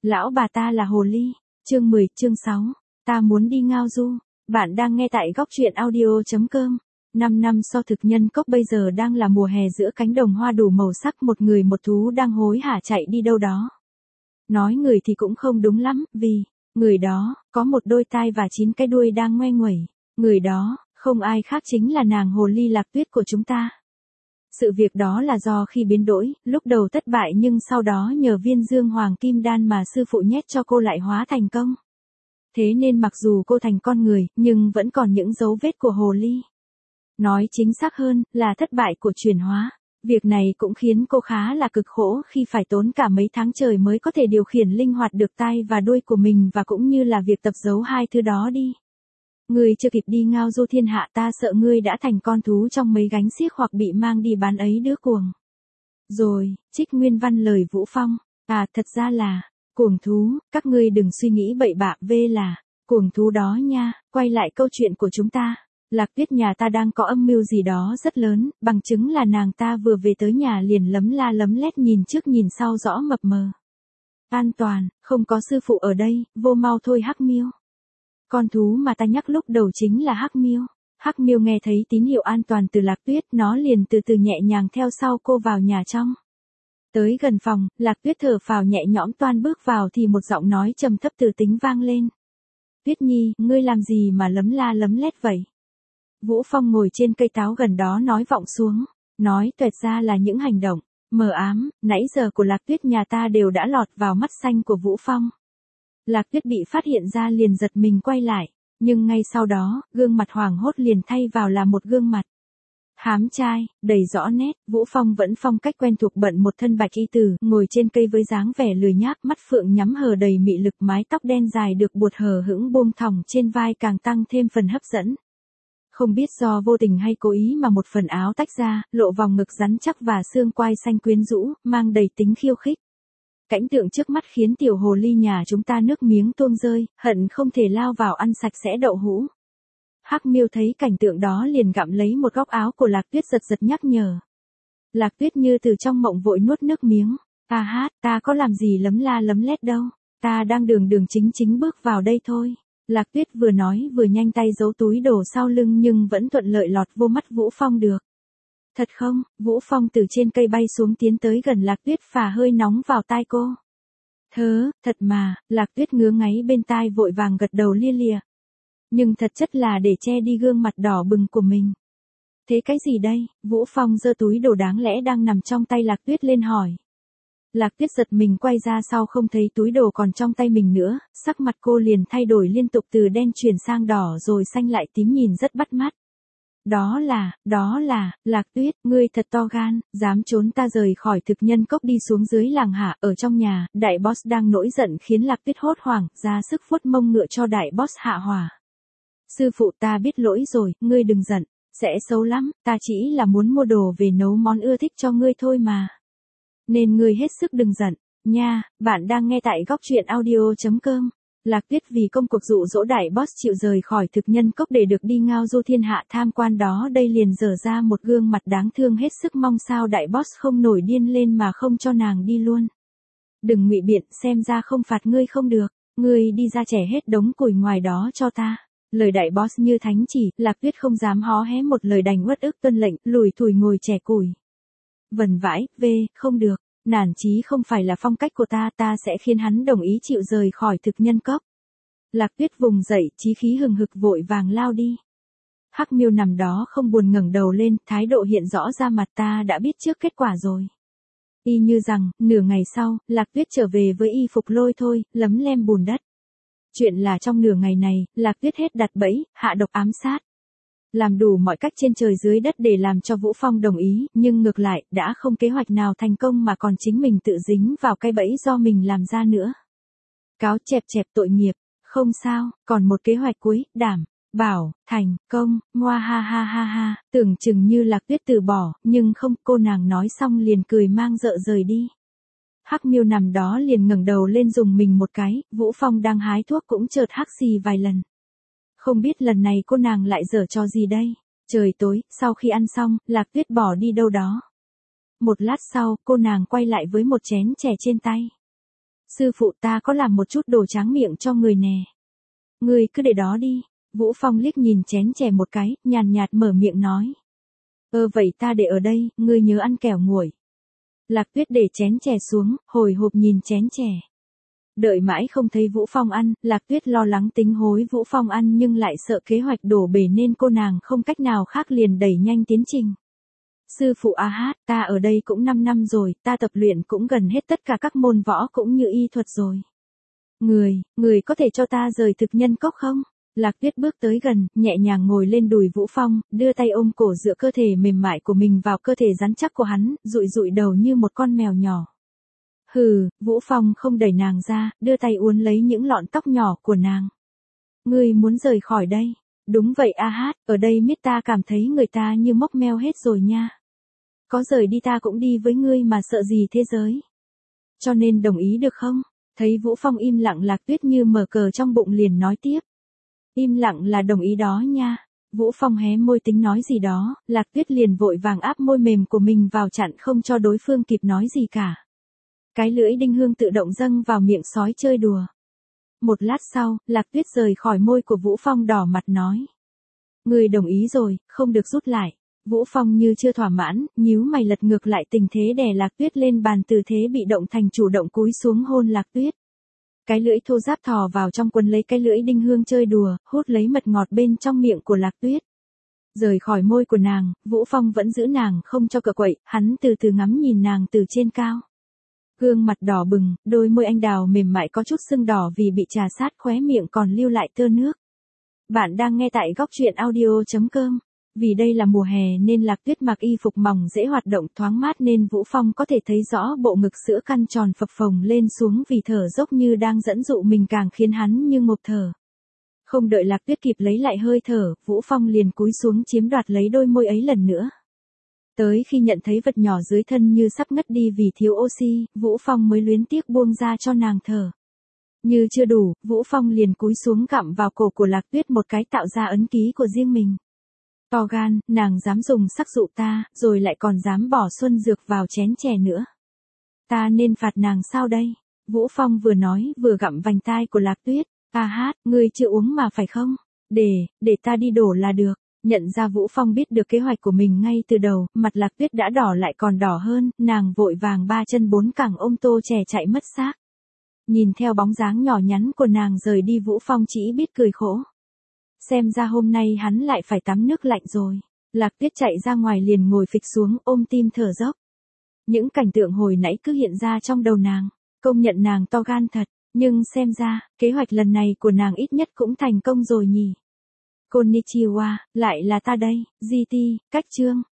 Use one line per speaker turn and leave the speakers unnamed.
Lão bà ta là hồ ly. Chương 10, chương 6. Ta muốn đi ngao du. Bạn đang nghe tại góc truyện audio.com. 5 năm sau thực nhân cốc bây giờ đang là mùa hè, giữa cánh đồng hoa đủ màu sắc, một người một thú đang hối hả chạy đi đâu đó. Nói người thì cũng không đúng lắm, vì người đó có một đôi tai và 9 cái đuôi đang ngoe nguẩy. Người đó không ai khác chính là nàng hồ ly Lạc Tuyết của chúng ta. Sự việc đó là do khi biến đổi, lúc đầu thất bại nhưng sau đó nhờ viên dương hoàng kim đan mà sư phụ nhét cho cô lại hóa thành công. Thế nên mặc dù cô thành con người, nhưng vẫn còn những dấu vết của hồ ly. Nói chính xác hơn, là thất bại của chuyển hóa. Việc này cũng khiến cô khá là cực khổ khi phải tốn cả mấy tháng trời mới có thể điều khiển linh hoạt được tai và đuôi của mình, và cũng như là việc tập giấu hai thứ đó đi. Ngươi chưa kịp đi ngao du thiên hạ, ta sợ ngươi đã thành con thú trong mấy gánh xiếc hoặc bị mang đi bán ấy đứa cuồng. Rồi, trích nguyên văn lời Vũ Phong. À, thật ra là cuồng thú, các ngươi đừng suy nghĩ bậy bạ, là cuồng thú đó nha. Quay lại câu chuyện của chúng ta. Lạc Tuyết nhà ta đang có âm mưu gì đó rất lớn, bằng chứng là nàng ta vừa về tới nhà liền lấm la lấm lét, nhìn trước nhìn sau rõ mập mờ. An toàn, không có sư phụ ở đây, vô mau thôi Hắc Miêu. Con thú mà ta nhắc lúc đầu chính là Hắc Miêu. Hắc Miêu nghe thấy tín hiệu an toàn từ Lạc Tuyết, nó liền từ từ nhẹ nhàng theo sau cô vào nhà trong. Tới gần phòng, Lạc Tuyết thở phào nhẹ nhõm toan bước vào thì một giọng nói trầm thấp từ tính vang lên. Tuyết Nhi, ngươi làm gì mà lấm la lấm lét vậy? Vũ Phong ngồi trên cây táo gần đó nói vọng xuống, nói tuệt ra là những hành động mờ ám nãy giờ của Lạc Tuyết nhà ta đều đã lọt vào mắt xanh của Vũ Phong. Lạc Tuyết bị phát hiện ra liền giật mình quay lại, nhưng ngay sau đó, gương mặt hoảng hốt liền thay vào là một gương mặt hám trai, đầy rõ nét. Vũ Phong vẫn phong cách quen thuộc, bận một thân bạch y tử, ngồi trên cây với dáng vẻ lười nhác, mắt phượng nhắm hờ đầy mị lực, mái tóc đen dài được buột hờ hững buông thõng trên vai càng tăng thêm phần hấp dẫn. Không biết do vô tình hay cố ý mà một phần áo tách ra, lộ vòng ngực rắn chắc và xương quai xanh quyến rũ, mang đầy tính khiêu khích. Cảnh tượng trước mắt khiến tiểu hồ ly nhà chúng ta nước miếng tuôn rơi, hận không thể lao vào ăn sạch sẽ đậu hũ. Hắc Miêu thấy cảnh tượng đó liền gặm lấy một góc áo của Lạc Tuyết, giật giật nhắc nhở. Lạc Tuyết như từ trong mộng vội nuốt nước miếng. Ta có làm gì lấm la lấm lét đâu, ta đang đường đường chính chính bước vào đây thôi. Lạc Tuyết vừa nói vừa nhanh tay giấu túi đồ sau lưng, nhưng vẫn thuận lợi lọt vô mắt Vũ Phong được. Thật không? Vũ Phong từ trên cây bay xuống, tiến tới gần Lạc Tuyết, phả hơi nóng vào tai cô. Thật mà. Lạc Tuyết ngứa ngáy bên tai vội vàng gật đầu lia lịa. Nhưng thật chất là để che đi gương mặt đỏ bừng của mình. Thế cái gì đây? Vũ Phong giơ túi đồ đáng lẽ đang nằm trong tay Lạc Tuyết lên hỏi. Lạc Tuyết giật mình quay ra sau không thấy túi đồ còn trong tay mình nữa, sắc mặt cô liền thay đổi liên tục, từ đen chuyển sang đỏ rồi xanh lại tím, nhìn rất bắt mắt. Đó là, Lạc Tuyết, ngươi thật to gan, dám trốn ta rời khỏi thực nhân cốc đi xuống dưới làng hả? Ở trong nhà, đại boss đang nổi giận khiến Lạc Tuyết hốt hoảng, ra sức vuốt mông ngựa cho đại boss hạ hỏa. Sư phụ, ta biết lỗi rồi, ngươi đừng giận, sẽ xấu lắm, ta chỉ là muốn mua đồ về nấu món ưa thích cho ngươi thôi mà. Nên ngươi hết sức đừng giận, nha. Bạn đang nghe tại góc truyện audio.com. Lạc Tuyết vì công cuộc dụ dỗ đại boss chịu rời khỏi thực nhân cốc để được đi ngao du thiên hạ tham quan đó đây, liền dở ra một gương mặt đáng thương, hết sức mong sao đại boss không nổi điên lên mà không cho nàng đi luôn. Đừng ngụy biện, xem ra không phạt ngươi không được, ngươi đi ra chẻ hết đống củi ngoài đó cho ta. Lời đại boss như thánh chỉ, Lạc Tuyết không dám hó hé một lời, đành uất ức tuân lệnh, lủi thủi ngồi chẻ củi. Vần vãi, không được, nản chí không phải là phong cách của ta sẽ khiến hắn đồng ý chịu rời khỏi thực nhân cốc. Lạc Tuyết vùng dậy, chí khí hừng hực vội vàng lao đi. Hắc Miêu nằm đó không buồn ngẩng đầu lên, thái độ hiện rõ ra mặt, ta đã biết trước kết quả rồi. Y như rằng, nửa ngày sau, Lạc Tuyết trở về với y phục lôi thôi, lấm lem bùn đất. Chuyện là trong nửa ngày này, Lạc Tuyết hết đặt bẫy, hạ độc ám sát. Làm đủ mọi cách trên trời dưới đất để làm cho Vũ Phong đồng ý, nhưng ngược lại, đã không kế hoạch nào thành công mà còn chính mình tự dính vào cái bẫy do mình làm ra nữa. Cáo chẹp tội nghiệp, không sao, còn một kế hoạch cuối, đảm bảo thành công. Ngoa ha, tưởng chừng như Lạc Tuyết từ bỏ, nhưng không, cô nàng nói xong liền cười mang rợ rời đi. Hắc Miêu nằm đó liền ngẩng đầu lên dùng mình một cái, Vũ Phong đang hái thuốc cũng chợt hắc xì vài lần. Không biết lần này cô nàng lại giở trò gì đây. Trời tối, sau khi ăn xong, Lạc Tuyết bỏ đi đâu đó. Một lát sau, cô nàng quay lại với một chén chè trên tay. Sư phụ ta có làm một chút đồ tráng miệng cho người nè. Ngươi cứ để đó đi. Vũ Phong liếc nhìn chén chè một cái, nhàn nhạt mở miệng nói. Vậy ta để ở đây, ngươi nhớ ăn kẻo nguội. Lạc Tuyết để chén chè xuống, hồi hộp nhìn chén chè. Đợi mãi không thấy Vũ Phong ăn, Lạc Tuyết lo lắng tính hối Vũ Phong ăn nhưng lại sợ kế hoạch đổ bể nên cô nàng không cách nào khác liền đẩy nhanh tiến trình. Sư phụ A Hát, ta ở đây cũng 5 năm rồi, ta tập luyện cũng gần hết tất cả các môn võ cũng như y thuật rồi. Người có thể cho ta rời thực nhân cốc không? Lạc Tuyết bước tới gần, nhẹ nhàng ngồi lên đùi Vũ Phong, đưa tay ôm cổ dựa cơ thể mềm mại của mình vào cơ thể rắn chắc của hắn, dụi dụi đầu như một con mèo nhỏ. Hừ, Vũ Phong không đẩy nàng ra, đưa tay uốn lấy những lọn tóc nhỏ của nàng. Ngươi muốn rời khỏi đây? Đúng vậy A Hát, ở đây miết ta cảm thấy người ta như mốc meo hết rồi nha. Có rời đi ta cũng đi với ngươi mà sợ gì thế giới. Cho nên đồng ý được không? Thấy Vũ Phong im lặng, Lạc Tuyết như mở cờ trong bụng liền nói tiếp. Im lặng là đồng ý đó nha. Vũ Phong hé môi tính nói gì đó, Lạc Tuyết liền vội vàng áp môi mềm của mình vào chặn không cho đối phương kịp nói gì cả. Cái lưỡi đinh hương tự động dâng vào miệng sói chơi đùa. Một lát sau, Lạc Tuyết rời khỏi môi của Vũ Phong đỏ mặt nói. Người đồng ý rồi, không được rút lại. Vũ Phong như chưa thỏa mãn, nhíu mày lật ngược lại tình thế đè Lạc Tuyết lên bàn, từ thế bị động thành chủ động cúi xuống hôn Lạc Tuyết. Cái lưỡi thô ráp thò vào trong quần lấy cái lưỡi đinh hương chơi đùa, hút lấy mật ngọt bên trong miệng của Lạc Tuyết. Rời khỏi môi của nàng, Vũ Phong vẫn giữ nàng không cho cựa quậy, hắn từ từ ngắm nhìn nàng từ trên cao. Gương mặt đỏ bừng, đôi môi anh đào mềm mại có chút sưng đỏ vì bị trà sát, khóe miệng còn lưu lại tơ nước. Bạn đang nghe tại góc truyện audio.com. Vì đây là mùa hè nên Lạc Tuyết mặc y phục mỏng dễ hoạt động thoáng mát nên Vũ Phong có thể thấy rõ bộ ngực sữa căn tròn phập phồng lên xuống vì thở dốc như đang dẫn dụ mình, càng khiến hắn như ngộp thở. Không đợi Lạc Tuyết kịp lấy lại hơi thở, Vũ Phong liền cúi xuống chiếm đoạt lấy đôi môi ấy lần nữa. Tới khi nhận thấy vật nhỏ dưới thân như sắp ngất đi vì thiếu oxy, Vũ Phong mới luyến tiếc buông ra cho nàng thở. Như chưa đủ, Vũ Phong liền cúi xuống gặm vào cổ của Lạc Tuyết một cái, tạo ra ấn ký của riêng mình. To gan, nàng dám dùng sắc dụ ta, rồi lại còn dám bỏ xuân dược vào chén chè nữa. Ta nên phạt nàng sao đây? Vũ Phong vừa nói vừa gặm vành tai của Lạc Tuyết. A Hát, ngươi chưa uống mà phải không? Để ta đi đổ là được. Nhận ra Vũ Phong biết được kế hoạch của mình ngay từ đầu, mặt Lạc Tuyết đã đỏ lại còn đỏ hơn, nàng vội vàng 3 chân 4 cẳng ôm tô chè chạy mất xác. Nhìn theo bóng dáng nhỏ nhắn của nàng rời đi, Vũ Phong chỉ biết cười khổ. Xem ra hôm nay hắn lại phải tắm nước lạnh rồi. Lạc Tuyết chạy ra ngoài liền ngồi phịch xuống ôm tim thở dốc. Những cảnh tượng hồi nãy cứ hiện ra trong đầu nàng, công nhận nàng to gan thật, nhưng xem ra, kế hoạch lần này của nàng ít nhất cũng thành công rồi nhỉ. Konnichiwa, lại là ta đây, GT, cách chương.